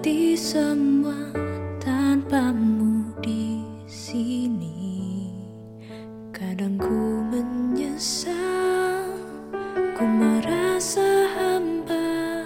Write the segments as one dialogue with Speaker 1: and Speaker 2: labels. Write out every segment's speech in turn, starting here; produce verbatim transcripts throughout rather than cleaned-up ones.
Speaker 1: melewati semua tanpamu di sini. Kadang ku menyesal, ku merasa hampa,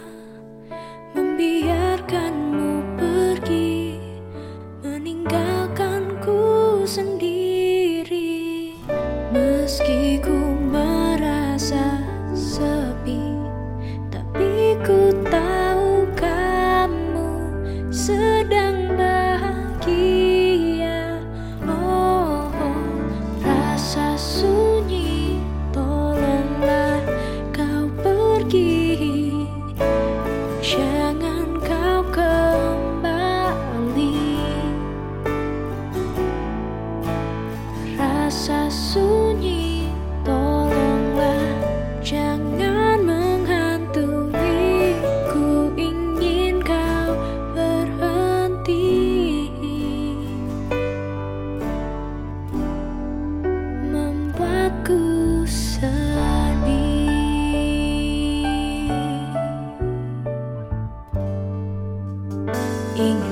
Speaker 1: membiarkanmu pergi, meninggalkanku sendiri. Meski ku merasa sepi, tapi ku tahu kamu sedang bahagia. Oh, oh, rasa sunyi, tolonglah kau pergi, jangan kau kembali. Rasa sunyi, tolonglah jangan menghantui. Ku ingin kau berhenti, membuatku sedih. Ingin